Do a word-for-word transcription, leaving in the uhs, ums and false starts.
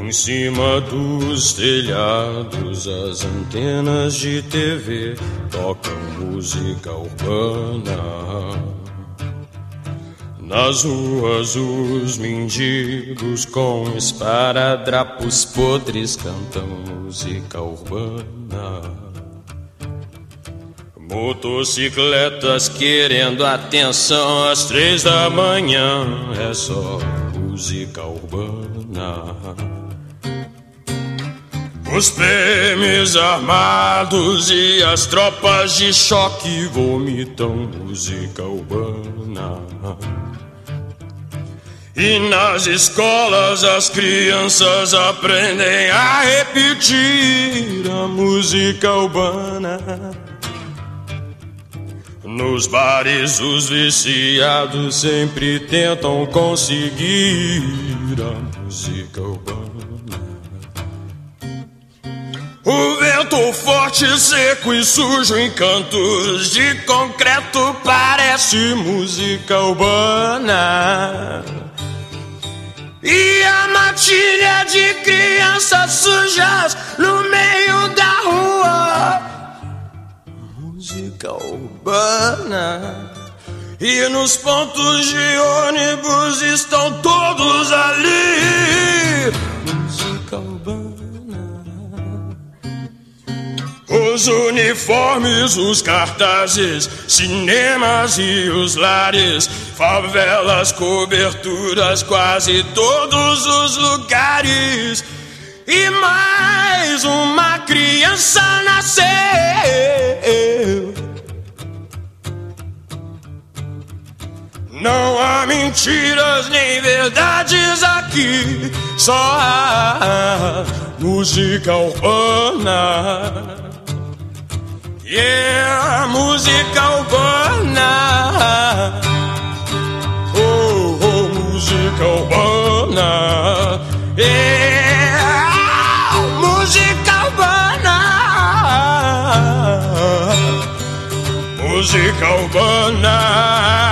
Em cima dos telhados, as antenas de T V tocam música urbana. Nas ruas, os mendigos com esparadrapos podres cantam música urbana. Motocicletas querendo atenção às três da manhã, é só música urbana. Os P Ms armados e as tropas de choque vomitam música urbana. E nas escolas as crianças aprendem a repetir a música urbana. Nos bares os viciados sempre tentam conseguir a música urbana. O vento forte, seco e sujo em cantos de concreto parece música urbana. E a matilha de crianças sujas no meio da rua, música urbana. E nos pontos de ônibus estão todos ali, música urbana. Os uniformes, os cartazes, cinemas e os lares, favelas, coberturas, quase todos os lugares. E mais uma criança nasceu. Não há mentiras nem verdades aqui, só há música urbana. Yeah, música urbana. Oh, oh, música urbana. Yeah, música urbana. Música urbana.